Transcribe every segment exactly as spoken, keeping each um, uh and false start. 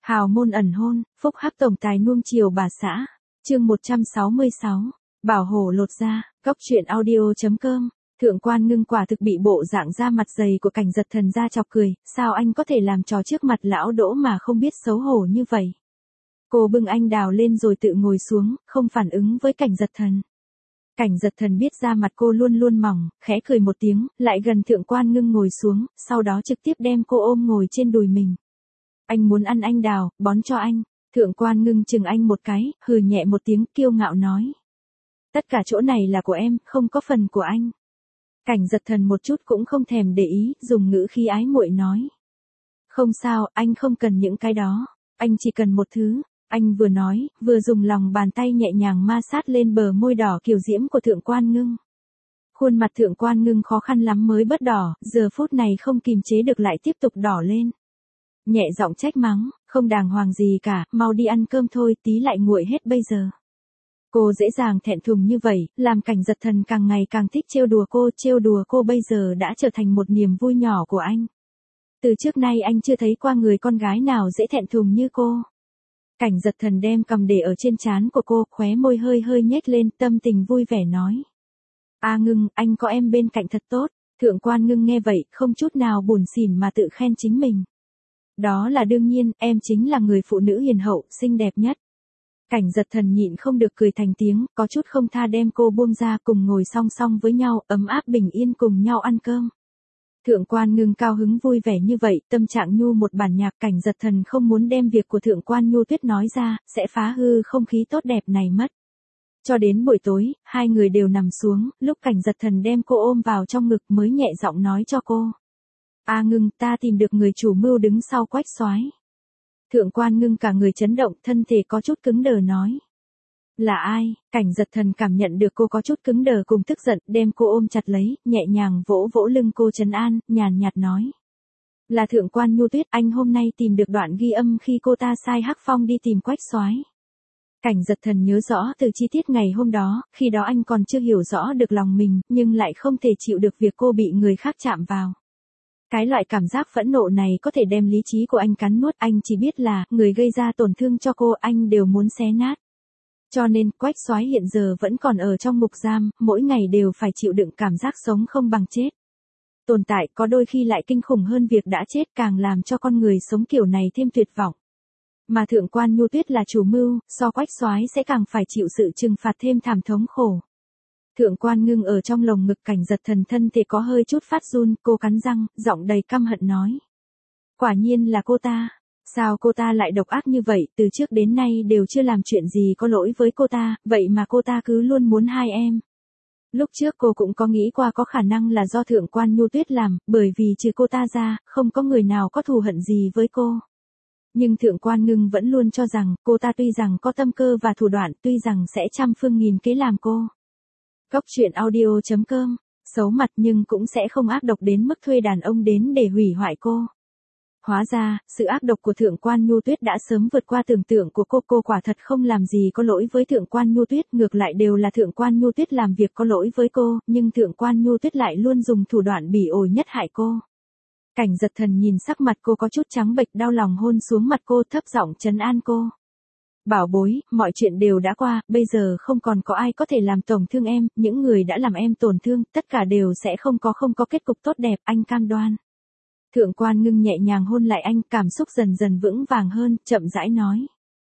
Hào môn ẩn hôn, phúc hắc tổng tài nuông chiều bà xã. Chương một trăm sáu mươi sáu. Bảo hổ lột da, góc truyện audio.com. Thượng quan Ngưng quả thực bị bộ dạng da mặt dày của Cảnh Giật Thần ra chọc cười, sao anh có thể làm trò trước mặt lão Đỗ mà không biết xấu hổ như vậy. Cô bưng anh đào lên rồi tự ngồi xuống, không phản ứng với Cảnh Giật Thần. Cảnh Giật Thần biết da mặt cô luôn luôn mỏng, khẽ cười một tiếng, lại gần Thượng quan Ngưng ngồi xuống, sau đó trực tiếp đem cô ôm ngồi trên đùi mình. Anh muốn ăn anh đào, bón cho anh. Thượng quan Ngưng chừng anh một cái, hừ nhẹ một tiếng, kiêu ngạo nói. Tất cả chỗ này là của em, không có phần của anh. Cảnh Giật Thần một chút cũng không thèm để ý, dùng ngữ khí ái muội nói. Không sao, anh không cần những cái đó. Anh chỉ cần một thứ. Anh vừa nói, vừa dùng lòng bàn tay nhẹ nhàng ma sát lên bờ môi đỏ kiều diễm của Thượng quan Ngưng. Khuôn mặt Thượng quan Ngưng khó khăn lắm mới bớt đỏ, giờ phút này không kìm chế được lại tiếp tục đỏ lên. Nhẹ giọng trách mắng, không đàng hoàng gì cả, mau đi ăn cơm thôi, tí lại nguội hết bây giờ. Cô dễ dàng thẹn thùng như vậy, làm Cảnh Giật Thần càng ngày càng thích trêu đùa cô, trêu đùa cô bây giờ đã trở thành một niềm vui nhỏ của anh. Từ trước nay anh chưa thấy qua người con gái nào dễ thẹn thùng như cô. Cảnh Giật Thần đem cầm để ở trên trán của cô, khóe môi hơi hơi nhếch lên, tâm tình vui vẻ nói. A Ngưng, anh có em bên cạnh thật tốt. Thượng quan Ngưng nghe vậy, không chút nào buồn xỉn mà tự khen chính mình. Đó là đương nhiên, em chính là người phụ nữ hiền hậu, xinh đẹp nhất. Cảnh Giật Thần nhịn không được cười thành tiếng, có chút không tha đem cô buông ra, cùng ngồi song song với nhau, ấm áp bình yên cùng nhau ăn cơm. Thượng quan Ngưng cao hứng vui vẻ như vậy, tâm trạng nhu một bản nhạc. Cảnh Giật Thần không muốn đem việc của Thượng quan Nhu Tuyết nói ra, sẽ phá hư không khí tốt đẹp này mất. Cho đến buổi tối, hai người đều nằm xuống, lúc Cảnh Giật Thần đem cô ôm vào trong ngực mới nhẹ giọng nói cho cô. A Ngưng, ta tìm được người chủ mưu đứng sau Quách Soái. Thượng quan Ngưng cả người chấn động, thân thể có chút cứng đờ nói. Là ai? Cảnh Giật Thần cảm nhận được cô có chút cứng đờ cùng tức giận, đem cô ôm chặt lấy, nhẹ nhàng vỗ vỗ lưng cô trấn an, nhàn nhạt nói. Là Thượng quan Nhu Tuyết, anh hôm nay tìm được đoạn ghi âm khi cô ta sai Hắc Phong đi tìm Quách Soái. Cảnh Giật Thần nhớ rõ từ chi tiết ngày hôm đó, khi đó anh còn chưa hiểu rõ được lòng mình, nhưng lại không thể chịu được việc cô bị người khác chạm vào. Cái loại cảm giác phẫn nộ này có thể đem lý trí của anh cắn nuốt, anh chỉ biết là, người gây ra tổn thương cho cô anh đều muốn xé nát. Cho nên, Quách Soái hiện giờ vẫn còn ở trong ngục giam, mỗi ngày đều phải chịu đựng cảm giác sống không bằng chết. Tồn tại có đôi khi lại kinh khủng hơn việc đã chết, càng làm cho con người sống kiểu này thêm tuyệt vọng. Mà Thượng quan Nhu Tuyết là chủ mưu, so Quách Soái sẽ càng phải chịu sự trừng phạt thêm thảm thống khổ. Thượng quan Ngưng ở trong lồng ngực Cảnh Giật Thần thân thể có hơi chút phát run, cô cắn răng, giọng đầy căm hận nói. Quả nhiên là cô ta. Sao cô ta lại độc ác như vậy, từ trước đến nay đều chưa làm chuyện gì có lỗi với cô ta, vậy mà cô ta cứ luôn muốn hai em. Lúc trước cô cũng có nghĩ qua có khả năng là do Thượng quan Nhu Tuyết làm, bởi vì trừ cô ta ra, không có người nào có thù hận gì với cô. Nhưng Thượng quan Ngưng vẫn luôn cho rằng, cô ta tuy rằng có tâm cơ và thủ đoạn, tuy rằng sẽ trăm phương nghìn kế làm cô. Góc truyện audio.com, xấu mặt nhưng cũng sẽ không ác độc đến mức thuê đàn ông đến để hủy hoại cô. Hóa ra, sự ác độc của Thượng quan Nhu Tuyết đã sớm vượt qua tưởng tượng của cô, cô quả thật không làm gì có lỗi với Thượng quan Nhu Tuyết, ngược lại đều là Thượng quan Nhu Tuyết làm việc có lỗi với cô, nhưng Thượng quan Nhu Tuyết lại luôn dùng thủ đoạn bỉ ổi nhất hại cô. Cảnh Giật Thần nhìn sắc mặt cô có chút trắng bệch, đau lòng hôn xuống mặt cô, thấp giọng trấn an cô. Bảo bối, mọi chuyện đều đã qua, bây giờ không còn có ai có thể làm tổn thương em, những người đã làm em tổn thương, tất cả đều sẽ không có không có kết cục tốt đẹp, anh cam đoan. Thượng quan Ngưng nhẹ nhàng hôn lại anh, cảm xúc dần dần vững vàng hơn, chậm rãi nói.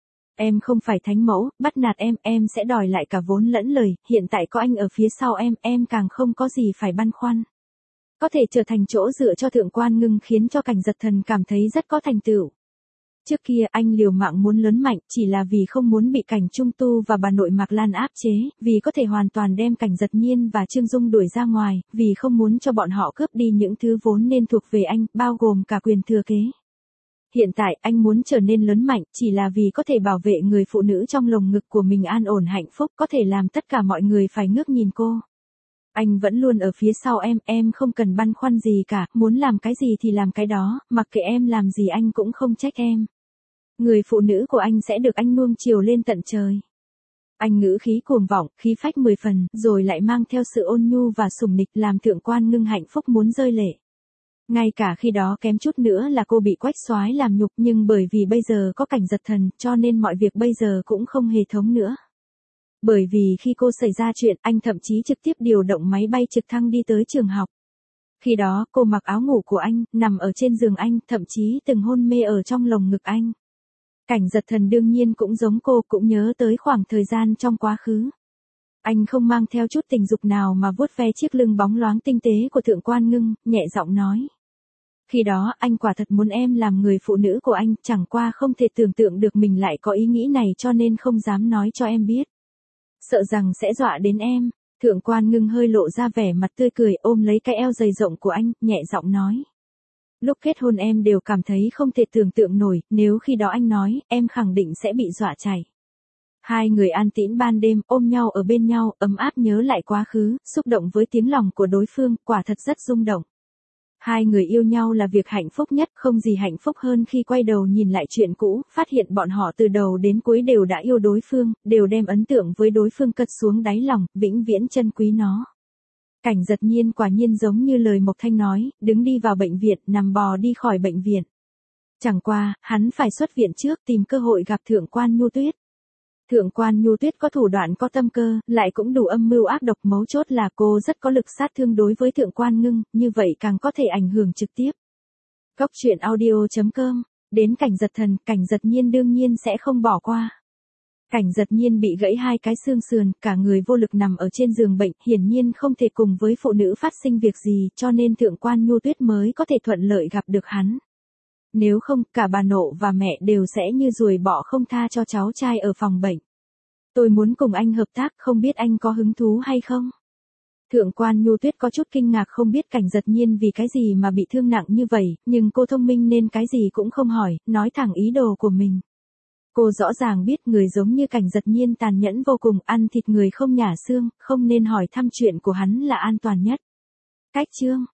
Em không phải thánh mẫu, bắt nạt em, em sẽ đòi lại cả vốn lẫn lời, hiện tại có anh ở phía sau em, em càng không có gì phải băn khoăn. Có thể trở thành chỗ dựa cho Thượng quan Ngưng khiến cho Cảnh Giật Thần cảm thấy rất có thành tựu. Trước kia anh liều mạng muốn lớn mạnh, chỉ là vì không muốn bị Cảnh Trung Tu và bà nội Mạc Lan áp chế, vì có thể hoàn toàn đem Cảnh Giật Nhiên và Trương Dung đuổi ra ngoài, vì không muốn cho bọn họ cướp đi những thứ vốn nên thuộc về anh, bao gồm cả quyền thừa kế. Hiện tại anh muốn trở nên lớn mạnh, chỉ là vì có thể bảo vệ người phụ nữ trong lồng ngực của mình an ổn hạnh phúc, có thể làm tất cả mọi người phải ngước nhìn cô. Anh vẫn luôn ở phía sau em, em không cần băn khoăn gì cả, muốn làm cái gì thì làm cái đó, mặc kệ em làm gì anh cũng không trách em. Người phụ nữ của anh sẽ được anh nuông chiều lên tận trời. Anh ngữ khí cuồng vọng, khí phách mười phần, rồi lại mang theo sự ôn nhu và sủng nịch làm Thượng quan Ngưng hạnh phúc muốn rơi lệ. Ngay cả khi đó kém chút nữa là cô bị Quách Soái làm nhục, nhưng bởi vì bây giờ có Cảnh Giật Thần, cho nên mọi việc bây giờ cũng không hề thống nữa. Bởi vì khi cô xảy ra chuyện, anh thậm chí trực tiếp điều động máy bay trực thăng đi tới trường học. Khi đó, cô mặc áo ngủ của anh, nằm ở trên giường anh, thậm chí từng hôn mê ở trong lồng ngực anh. Cảnh Giật Thần đương nhiên cũng giống cô, cũng nhớ tới khoảng thời gian trong quá khứ. Anh không mang theo chút tình dục nào mà vuốt ve chiếc lưng bóng loáng tinh tế của Thượng Quan Ngưng, nhẹ giọng nói. Khi đó, anh quả thật muốn em làm người phụ nữ của anh, chẳng qua không thể tưởng tượng được mình lại có ý nghĩ này cho nên không dám nói cho em biết. Sợ rằng sẽ dọa đến em. Thượng Quan Ngưng hơi lộ ra vẻ mặt tươi cười, ôm lấy cái eo dày rộng của anh, nhẹ giọng nói. Lúc kết hôn em đều cảm thấy không thể tưởng tượng nổi, nếu khi đó anh nói, em khẳng định sẽ bị dọa chảy. Hai người an tĩnh ban đêm, ôm nhau ở bên nhau, ấm áp nhớ lại quá khứ, xúc động với tiếng lòng của đối phương, quả thật rất rung động. Hai người yêu nhau là việc hạnh phúc nhất, không gì hạnh phúc hơn khi quay đầu nhìn lại chuyện cũ, phát hiện bọn họ từ đầu đến cuối đều đã yêu đối phương, đều đem ấn tượng với đối phương cất xuống đáy lòng, vĩnh viễn trân quý nó. Cảnh Giật Nhiên quả nhiên giống như lời Mộc Thanh nói, đứng đi vào bệnh viện, nằm bò đi khỏi bệnh viện. Chẳng qua, hắn phải xuất viện trước tìm cơ hội gặp Thượng Quan Nhu Tuyết. Thượng Quan Nhu Tuyết có thủ đoạn có tâm cơ, lại cũng đủ âm mưu ác độc, mấu chốt là cô rất có lực sát thương đối với Thượng Quan Ngưng, như vậy càng có thể ảnh hưởng trực tiếp. Góc truyện audio chấm com, đến Cảnh Giật Thần, Cảnh Giật Nhiên đương nhiên sẽ không bỏ qua. Cảnh Giật Nhiên bị gãy hai cái xương sườn, cả người vô lực nằm ở trên giường bệnh, hiển nhiên không thể cùng với phụ nữ phát sinh việc gì, cho nên Thượng Quan Nhu Tuyết mới có thể thuận lợi gặp được hắn. Nếu không, cả bà nội và mẹ đều sẽ như ruồi bọ không tha cho cháu trai ở phòng bệnh. Tôi muốn cùng anh hợp tác, không biết anh có hứng thú hay không? Thượng Quan Nhu Tuyết có chút kinh ngạc, không biết Cảnh Giật Nhiên vì cái gì mà bị thương nặng như vậy, nhưng cô thông minh nên cái gì cũng không hỏi, nói thẳng ý đồ của mình. Cô rõ ràng biết người giống như Cảnh Giật Nhiên tàn nhẫn vô cùng, ăn thịt người không nhả xương, không nên hỏi thăm chuyện của hắn là an toàn nhất. Cách chương